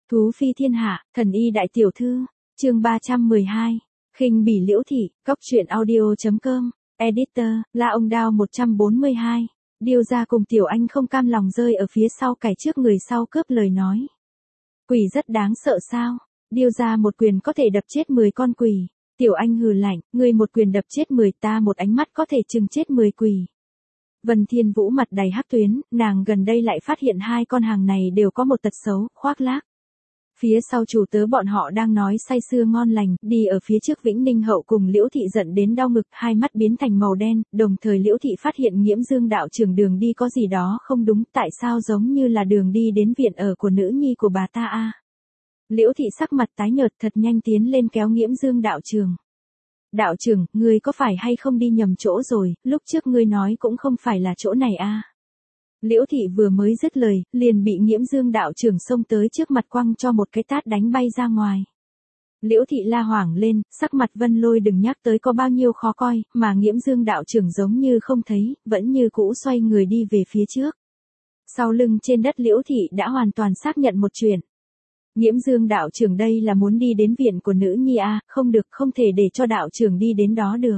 Thú phi thiên hạ, thần y đại tiểu thư, chương 312, khinh bỉ Liễu Thị, Cóc truyện audio.com, editor, La Ông Đao 142, Điêu gia cùng Tiểu Anh không cam lòng rơi ở phía sau cải trước người sau cướp lời nói. Quỷ rất đáng sợ sao, Điêu gia một quyền có thể đập chết 10 con quỷ, Tiểu Anh hừ lạnh, ngươi một quyền đập chết 10 ta một ánh mắt có thể chừng chết 10 quỷ. Vân Thiên Vũ mặt đầy hắc tuyến, nàng gần đây lại phát hiện hai con hàng này đều có một tật xấu, khoác lác. Phía sau chủ tớ bọn họ đang nói say sưa ngon lành, đi ở phía trước Vĩnh Ninh Hậu cùng Liễu Thị giận đến đau ngực, hai mắt biến thành màu đen, đồng thời Liễu Thị phát hiện Nghiễm Dương đạo trưởng đường đi có gì đó không đúng, tại sao giống như là đường đi đến viện ở của nữ nhi của bà ta a? Liễu Thị sắc mặt tái nhợt thật nhanh tiến lên kéo Nghiễm Dương đạo trưởng. Đạo trưởng, ngươi có phải hay không đi nhầm chỗ rồi, lúc trước ngươi nói cũng không phải là chỗ này a. Liễu Thị vừa mới dứt lời, liền bị Nghiễm Dương đạo trưởng xông tới trước mặt quăng cho một cái tát đánh bay ra ngoài. Liễu Thị la hoảng lên, sắc mặt Vân Lôi đừng nhắc tới có bao nhiêu khó coi, mà Nghiễm Dương đạo trưởng giống như không thấy, vẫn như cũ xoay người đi về phía trước. Sau lưng trên đất Liễu Thị đã hoàn toàn xác nhận một chuyện. Nghiễm Dương đạo trưởng đây là muốn đi đến viện của nữ nhi a, không được, không thể để cho đạo trưởng đi đến đó được.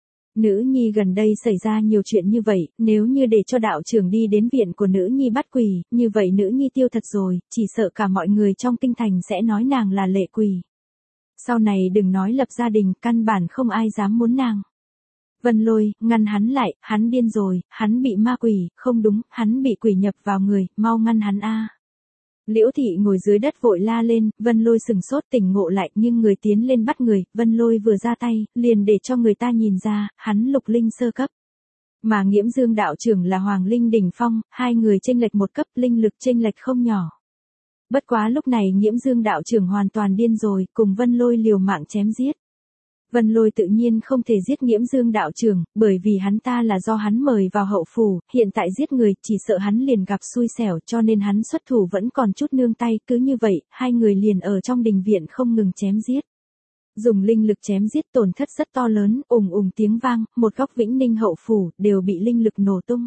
Nữ nhi gần đây xảy ra nhiều chuyện như vậy, nếu như để cho đạo trưởng đi đến viện của nữ nhi bắt quỷ, như vậy nữ nhi tiêu thật rồi, chỉ sợ cả mọi người trong kinh thành sẽ nói nàng là lệ quỷ. Sau này đừng nói lập gia đình, căn bản không ai dám muốn nàng. Vân Lôi, ngăn hắn lại, hắn điên rồi, hắn bị ma quỷ, không đúng, hắn bị quỷ nhập vào người, mau ngăn hắn a. Liễu Thị ngồi dưới đất vội la lên, Vân Lôi sừng sốt tỉnh ngộ lại nhưng người tiến lên bắt người, Vân Lôi vừa ra tay, liền để cho người ta nhìn ra, hắn lục linh sơ cấp. Mà Nghiễm Dương đạo trưởng là Hoàng Linh đỉnh phong, hai người chênh lệch một cấp, linh lực chênh lệch không nhỏ. Bất quá lúc này Nghiễm Dương đạo trưởng hoàn toàn điên rồi, cùng Vân Lôi liều mạng chém giết. Vân Lôi tự nhiên không thể giết Nghiễm Dương đạo trưởng, bởi vì hắn ta là do hắn mời vào hậu phủ, hiện tại giết người, chỉ sợ hắn liền gặp xui xẻo cho nên hắn xuất thủ vẫn còn chút nương tay, cứ như vậy, hai người liền ở trong đình viện không ngừng chém giết. Dùng linh lực chém giết tổn thất rất to lớn, ùng ùng tiếng vang, một góc Vĩnh Ninh hậu phủ, đều bị linh lực nổ tung.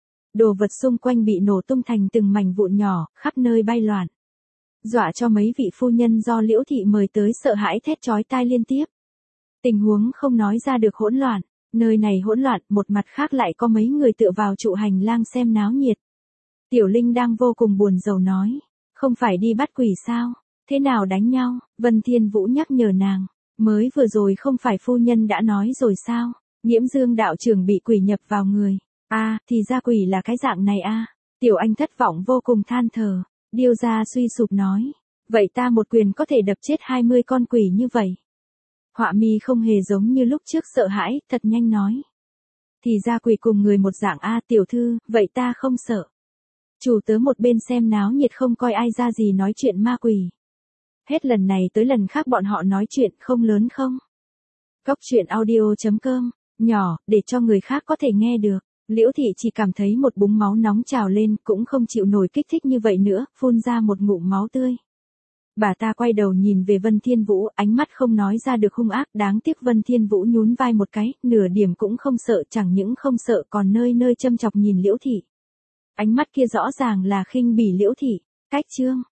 Đồ vật xung quanh bị nổ tung thành từng mảnh vụn nhỏ, khắp nơi bay loạn. Dọa cho mấy vị phu nhân do Liễu Thị mời tới sợ hãi thét chói tai liên tiếp. Tình huống không nói ra được hỗn loạn, nơi này hỗn loạn, một mặt khác lại có mấy người tựa vào trụ hành lang xem náo nhiệt. Tiểu Linh đang vô cùng buồn rầu nói, không phải đi bắt quỷ sao, thế nào đánh nhau, Vân Thiên Vũ nhắc nhở nàng, mới vừa rồi không phải phu nhân đã nói rồi sao, Nghiễm Dương đạo trưởng bị quỷ nhập vào người, thì ra quỷ là cái dạng này Tiểu Anh thất vọng vô cùng than thở, Điêu gia suy sụp nói, vậy ta một quyền có thể đập chết 20 con quỷ như vậy. Họa mi không hề giống như lúc trước sợ hãi, thật nhanh nói. Thì ra quỷ cùng người một dạng tiểu thư, vậy ta không sợ. Chủ tớ một bên xem náo nhiệt không coi ai ra gì nói chuyện ma quỷ. Hết lần này tới lần khác bọn họ nói chuyện không lớn không. Cóc truyện audio.com, nhỏ, để cho người khác có thể nghe được. Liễu Thị chỉ cảm thấy một búng máu nóng trào lên, cũng không chịu nổi kích thích như vậy nữa, phun ra một ngụm máu tươi. Bà ta quay đầu nhìn về Vân Thiên Vũ, ánh mắt không nói ra được hung ác, đáng tiếc Vân Thiên Vũ nhún vai một cái, nửa điểm cũng không sợ, chẳng những không sợ còn nơi nơi châm chọc nhìn Liễu Thị. Ánh mắt kia rõ ràng là khinh bỉ Liễu Thị. Cách chương